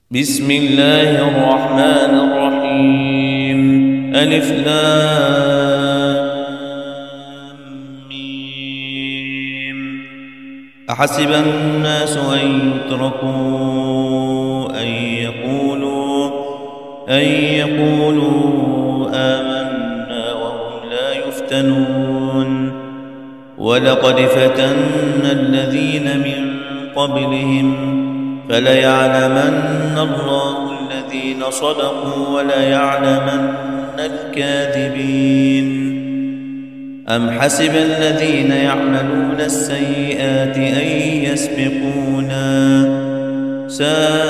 بسم الله الرحمن الرحيم. ألف لام ميم. أحسب الناس أن يتركوا أن يقولوا آمنا وهم لا يفتنون. ولقد فتنا الذين من قبلهم فليعلمن الله الذين صدقوا وليعلمن الكاذبين. أم حسب الذين يعملون السيئات أن يسبقونا ساء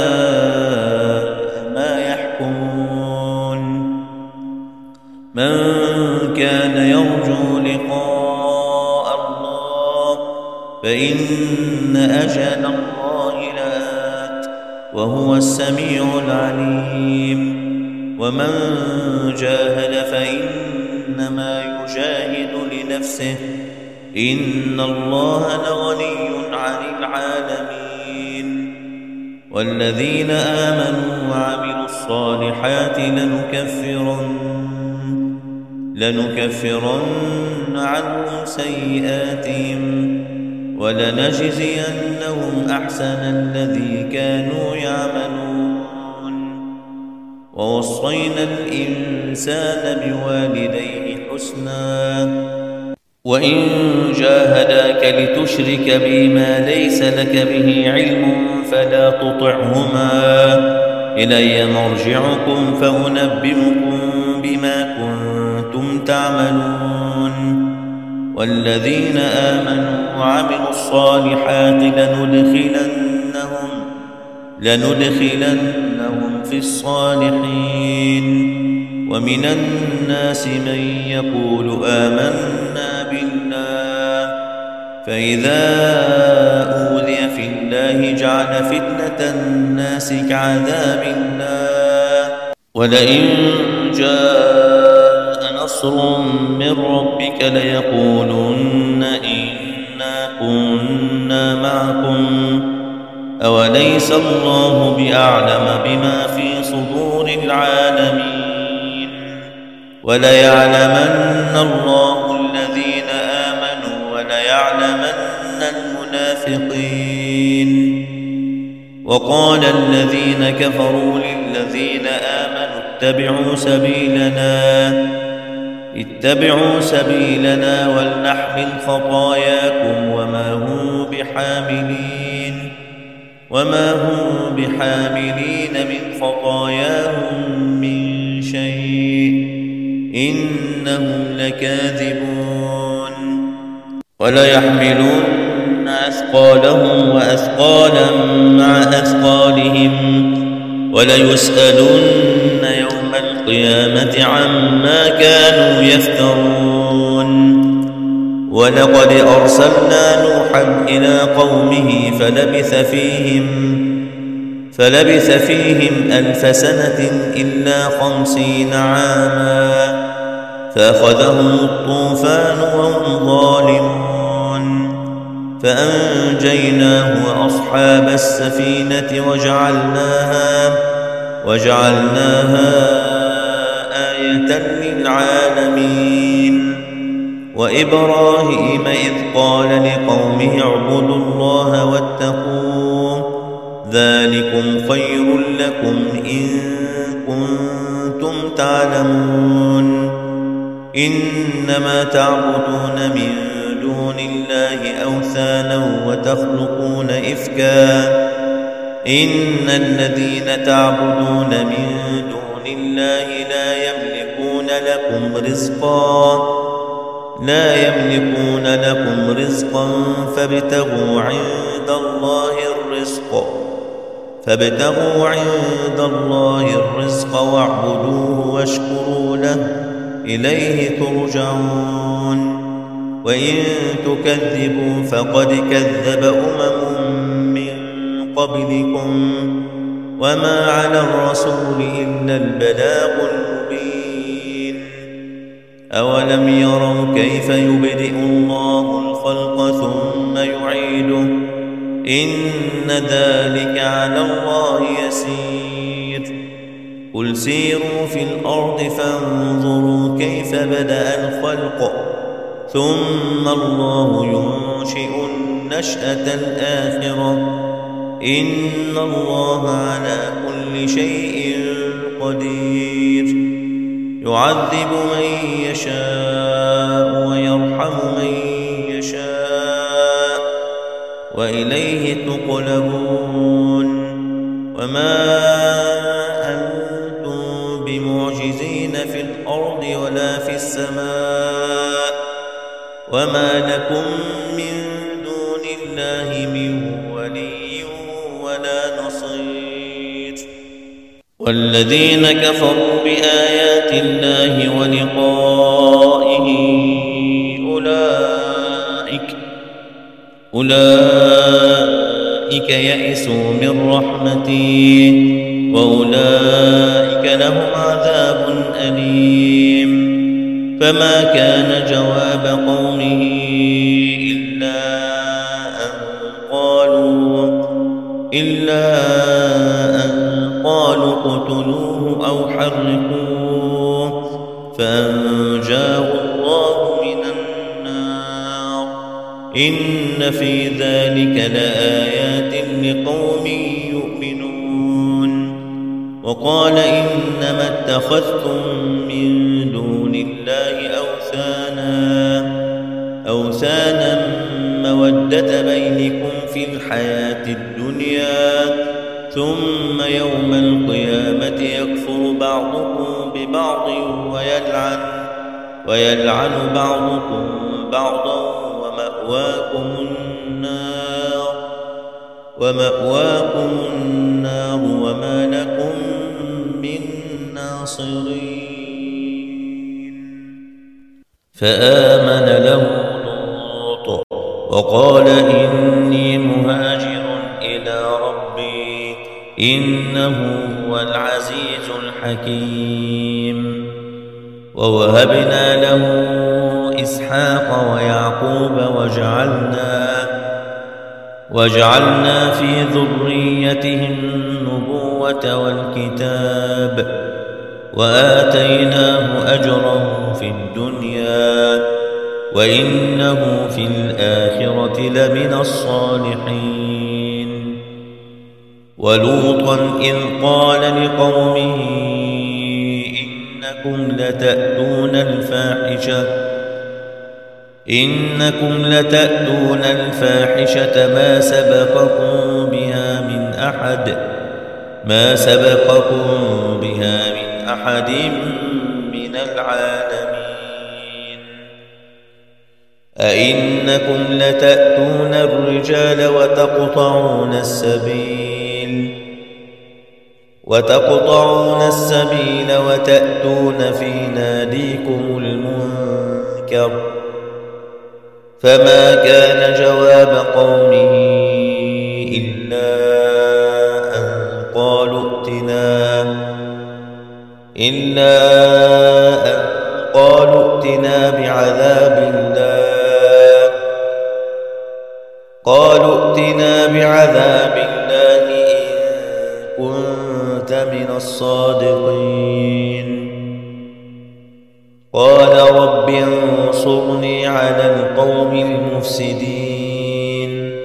ما يحكمون. من كان يرجو لقاء الله فإن أجل الله لآت وهو السميع العليم. ومن جاهد فإنما يجاهد لنفسه إن الله لغني عن العالمين. والذين آمنوا وعملوا الصالحات لنكفرن عنهم سيئاتهم ولنجزينهم أحسن الذي كانوا يعملون. ووصينا الإنسان بوالديه حسنا وإن جاهداك لتشرك بي ما ليس لك به علم فلا تطعهما إلي مرجعكم فأنبئكم بما كنتم تعملون. والذين آمنوا وعملوا الصالحات لندخلنهم في الصالحين. ومن الناس من يقول آمنا بالله فإذا أوذي في الله جعل فتنة الناس كعذاب الله. ولئن جاء نصر من ربك ليقولن إنا كنا معكم أوليس الله بأعلم بما في صدور العالمين. وليعلمن الله الذين آمنوا وليعلمن المنافقين. وقال الذين كفروا للذين آمنوا اتبعوا سبيلنا ولنحمل خطاياكم وما هم بحاملين من خطاياهم من شيء إنهم لكاذبون. وليحملن أثقالهم وأثقالا مع أثقالهم وليسألن يوم القيامة عما كانوا يفترون. ولقد أرسلنا نوحا إلى قومه فلبث فيهم 1000 سنة إلا 50 عاما فأخذهم الطوفان وهم ظالمون. فأنجيناه وأصحاب السفينة وجعلناها آية للعالمين. وإبراهيم إذ قال لقومه اعبدوا الله واتقوه ذلكم خير لكم إن كنتم تعلمون. إنما تعبدون من دون الله أوثانا وتخلقون إفكا إن الذين تعبدون من دون الله لا يملكون لكم رزقا فابتغوا عند الله الرزق واعبدوه واشكروا له إليه ترجعون. وإن تكذبوا فقد كذب من قبلكم وما على الرسول إلا البلاغ المبين. أولم يروا كيف يبدئ الله الخلق ثم يعيده إن ذلك على الله يسير قل سيروا في الأرض فانظروا كيف بدأ الخلق ثم الله ينشئ النشأة الآخرة إن الله على كل شيء قدير يعذب من يشاء ويرحم من يشاء وإليه تقلبون وما أنتم بمعجزين في الأرض ولا في السماء وما لكم من دون الله من ولي ولا نصير والذين كفروا بآيات الله ولقائه أولئك يئسوا من رحمتي وأولئك لهم عذاب أليم فما كان جواب قومه إلا أن قالوا اقتلوه أو حرقوه فأنجاه الله من النار إن في ذلك لآيات لقوم يؤمنون وقال إنما اتخذتم من دون الله أوثانا مودة بينكم في الحياة الدنيا ثم يوم القيامة يكفر بعضكم ببعض ويلعن بعضكم بعضا ومأواكم النار وما لكم من ناصرين فآمن له لوط وقال إني مهاجر إلى ربي إنه هو العزيز الحكيم ووهبنا له إسحاق ويعقوب وجعلنا في ذريته النبوة والكتاب وآتيناه أجره في الدنيا وإنه في الآخرة لمن الصالحين ولوطا إذ قال لقومه إنكم لتأتون الفاحشة ما سبقكم بها من أحد من العالمين أئنكم لتأتون الرجال وتقطعون السبيل وتأتون في ناديكم المنكر فما كان جواب قومه إلا أن قالوا ائتنا بعذاب الله إن كنت من الصادقين قال رب انصرني على القوم المفسدين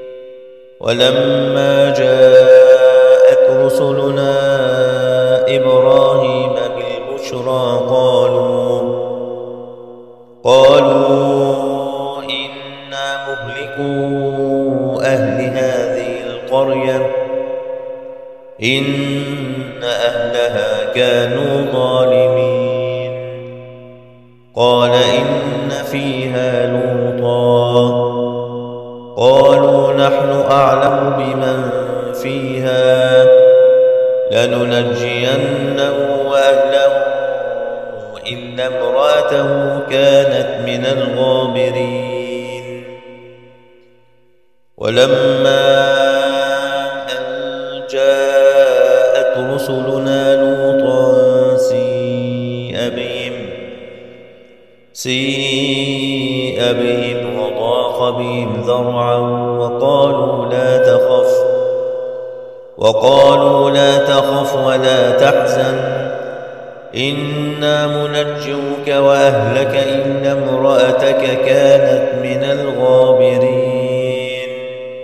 ولما جاءت رسلنا إبراهيم بالبشرى قالوا إنا مهلكو أهل هذه القرية إن أهلها كانوا ظالمين قال إن فيها لوطا قالوا نحن أعلم بمن فيها لننجينه وأهله إلا امرأته كانت من الغابرين ولما أن جاءت رسلنا لوطا سيء بهم وضاق بهم ذرعا وقالوا لا وقالوا لا تخف ولا تحزن إنا منجوك وأهلك إلا امرأتك كانت من الغابرين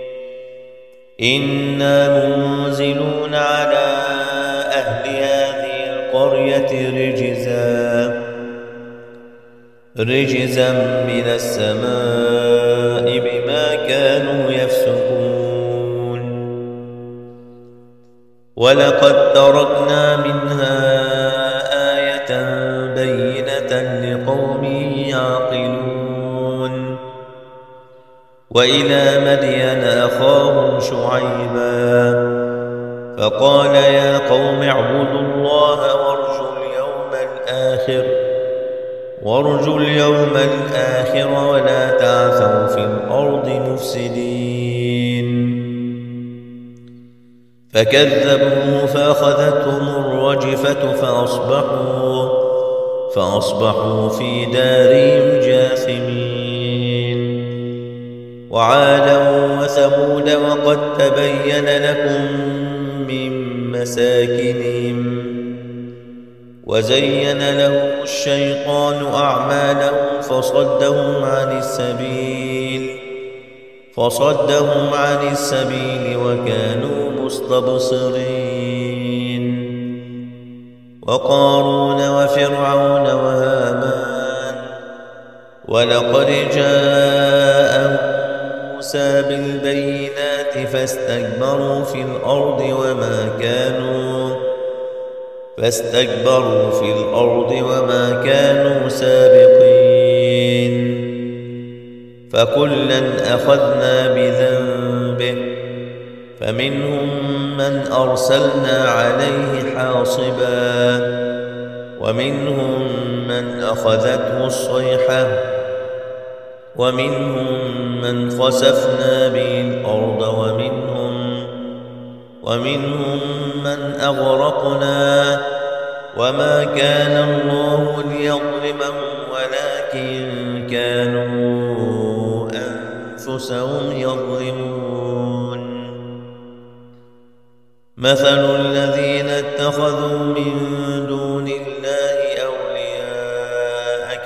إنا منزلون على أهل هذه القرية رجزا من السماء بما كانوا يفسقون ولقد تركنا منها آية بينة لقوم يعقلون وإلى مدين أخاهم شعيبا فقال يا قوم اعبدوا الله وارجوا اليوم الآخر ولا تعثوا في الأرض مفسدين فكذبوه فأخذتهم الرجفة فأصبحوا في دارهم جاثمين وعادا وثمود وقد تبين لكم من مساكنهم وزين لهم الشيطان أعمالهم فصدهم عن السبيل وكانوا مستبصرين وقارون وفرعون وهامان ولقد جاءهم موسى بالبينات فاستكبروا في الأرض وما كانوا سابقين فكلا أخذنا بذنبه فمنهم من أرسلنا عليه حاصبا ومنهم من أخذته الصيحة ومنهم من خسفنا به الأرض ومنهم من أغرقنا وما كان الله ليظلمهم ولكن كانوا أنفسهم يظلمون مثل الذين اتخذوا من دون الله أولياء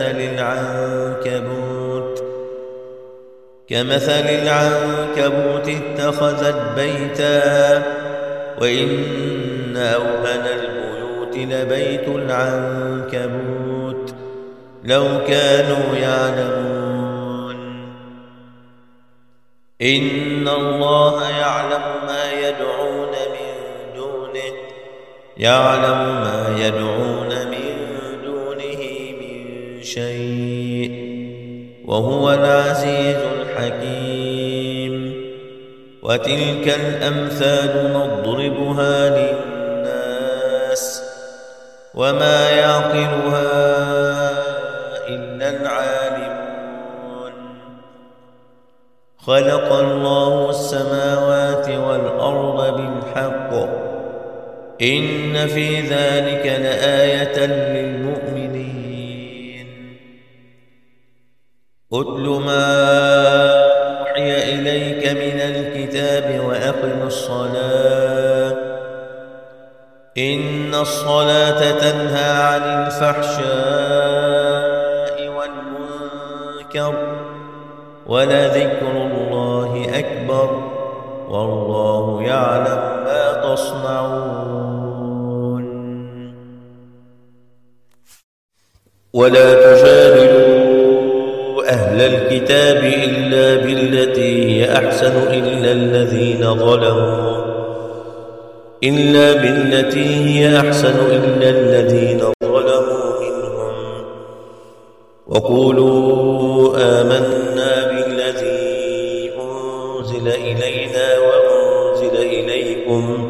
كمثل العنكبوت اتخذت بيتا وإن أوهن البيوت لبيت العنكبوت لو كانوا يعلمون إن الله يعلم ما يدعون من دونه من شيء وهو العزيز الحكيم وتلك الأمثال نضربها للناس وما يعقلها إلا العالمون خلق الله السماوات والأرض بالحق إن في ذلك لآية للمؤمنين أتل ما أوحي إليك من الكتاب وأقم الصلاة إن الصلاة تنهى عن الفحشاء والمنكر ولذكر الله أكبر والله يعلم ما تصنعون ولا تجادلوا أهل الكتاب إلا بالتي هي أحسن إلا الذين ظلموا منهم وقولوا آمنا بالذي أنزل إلينا وأنزل إليكم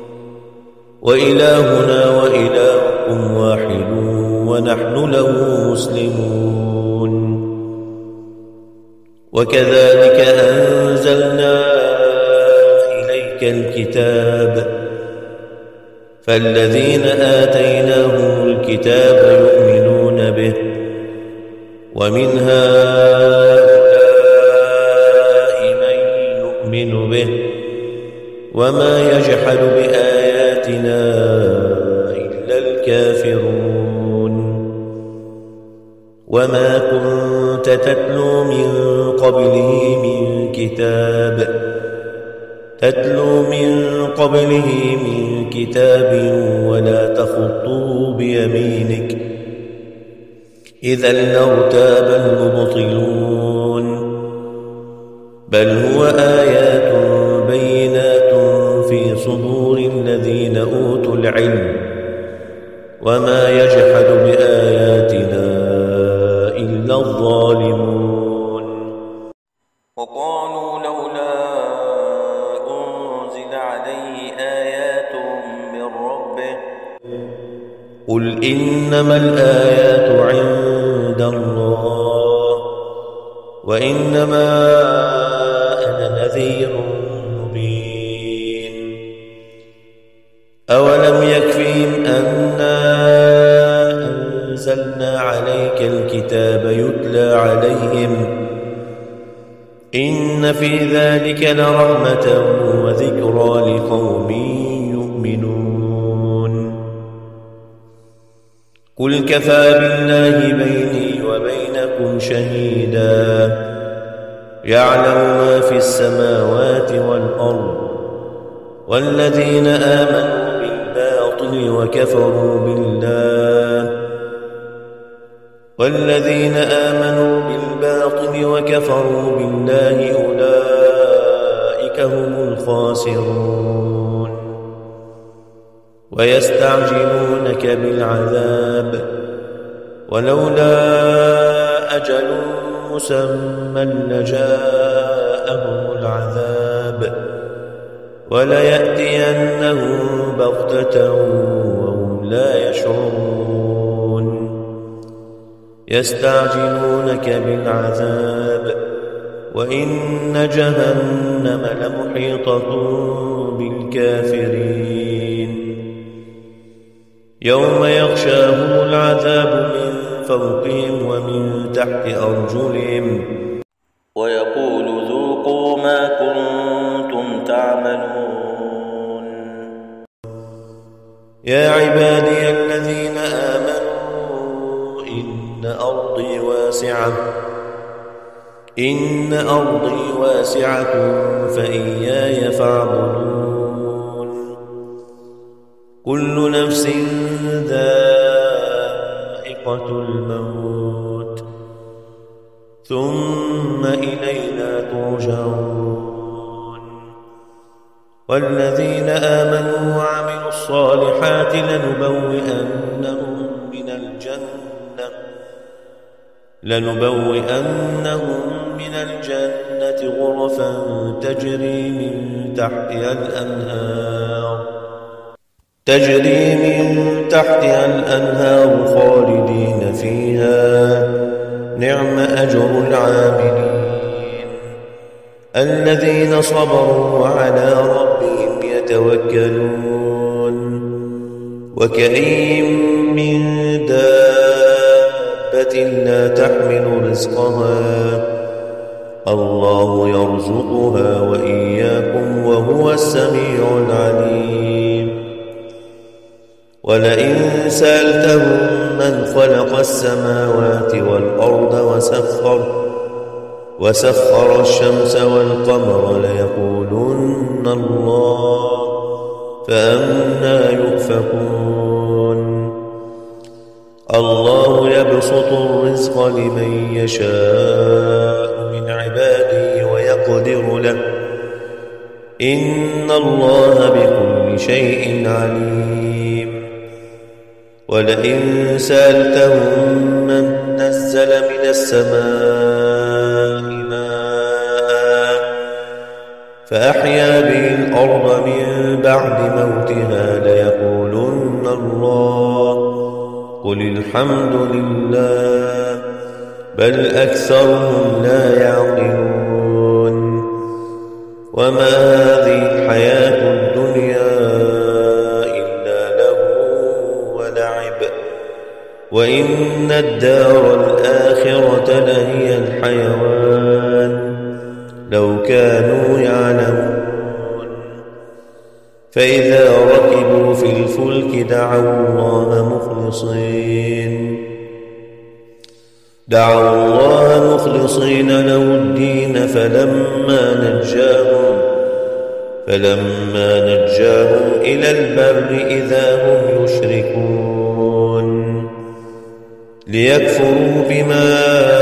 وإلهنا وإلهكم واحد ونحن له مسلمون وكذلك أنزلنا إليك الكتاب فالذين آتيناهم الكتاب يؤمنون به ومن هؤلاء من يؤمن به وما يجحد بآياتنا إلا الكافرون. وما كنت تتلو من قبله من كتاب ولا تخطه بيمينك إذا لارتاب المبطلون. بل هو آيات بينات في صدور الذين أوتوا العلم وما يجحد بآياتنا إلا الظالمون. وقالوا لولا أنزل عليه آيات من ربه قل إنما الآيات عند الله وإنما أنا نذير مبين. أولم يكفهم أنا أنزلنا عليك الكتاب يتلى عليهم إن في ذلك لرحمة وذكرى لقوم يؤمنون. قل كفى بالله بيني وبينكم شهيدا يعلم ما في السماوات والأرض والذين آمنوا بالباطل وكفروا بالله أولئك هم الخاسرون. ويستعجلونك بالعذاب ولولا أجل مسمى لجاءهم العذاب وليأتينهم بغتة وهم لا يشعرون. يستعجلونك بالعذاب وإن جهنم لمحيطة بالكافرين. يوم يغشاهم العذاب من فوقهم ومن تحت أرجلهم ويقول ذوقوا ما كنتم تعملون. يا عبادي الذين آمنوا إن أرضي واسعة فإياي فاعبدون. كل نفس ذائقة الموت ثم إلينا ترجعون. والذين آمنوا وعملوا الصالحات لنبوئنهم من الجنة غرفا تجري من تحتها الأنهار خالدين فيها نعم أجر العاملين. الذين صبروا وعلى ربهم يتوكلون. وكأين من دابة لا تحمل رزقها الله يرزقها وإياكم وهو السميع العليم. ولئن سألتهم من خلق السماوات والأرض وسخر الشمس والقمر ليقولن الله فأنى يؤفكون. الله يبسط الرزق لمن يشاء من عباده ويقدر له إن الله بكل شيء عليم. ولئن سألتهم من نزل من السماء ماء فأحيا به الأرض من بعد موتها ليقولن الله قل الحمد لله بل أكثرهم لا يعقلون. وما هذه الحياة الدنيا إلا لهو ولعب وإن الدار الآخرة لهي الحيوان لو كانوا يعلمون. فإذا ركبوا في الفلك دعوا الله مخلصين له الدين فلما نجاهم إلى البر إذا هم يشركون ليكفروا بما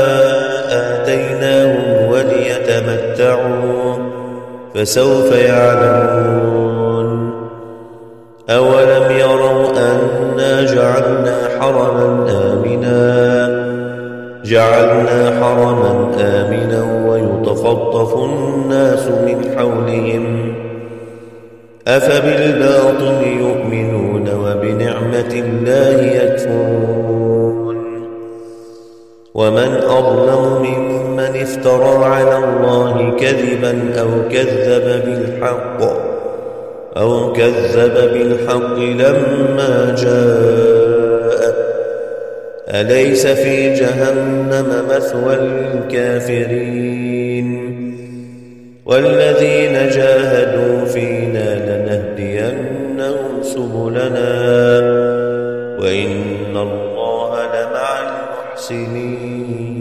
آتيناهم وليتمتعوا فسوف يعلمون أولم يروا أنا جعلنا حرما آمنا ويتخطف الناس من حولهم أفبالباطل يؤمنون وبنعمة الله يكفرون ومن أظلم ممن افترى على الله كذبا أو كذب بالحق لما جاء أليس في جهنم مثوى للكافرين والذين جاهدوا فينا لنهدينهم سبلنا وإن الله لمع المحسنين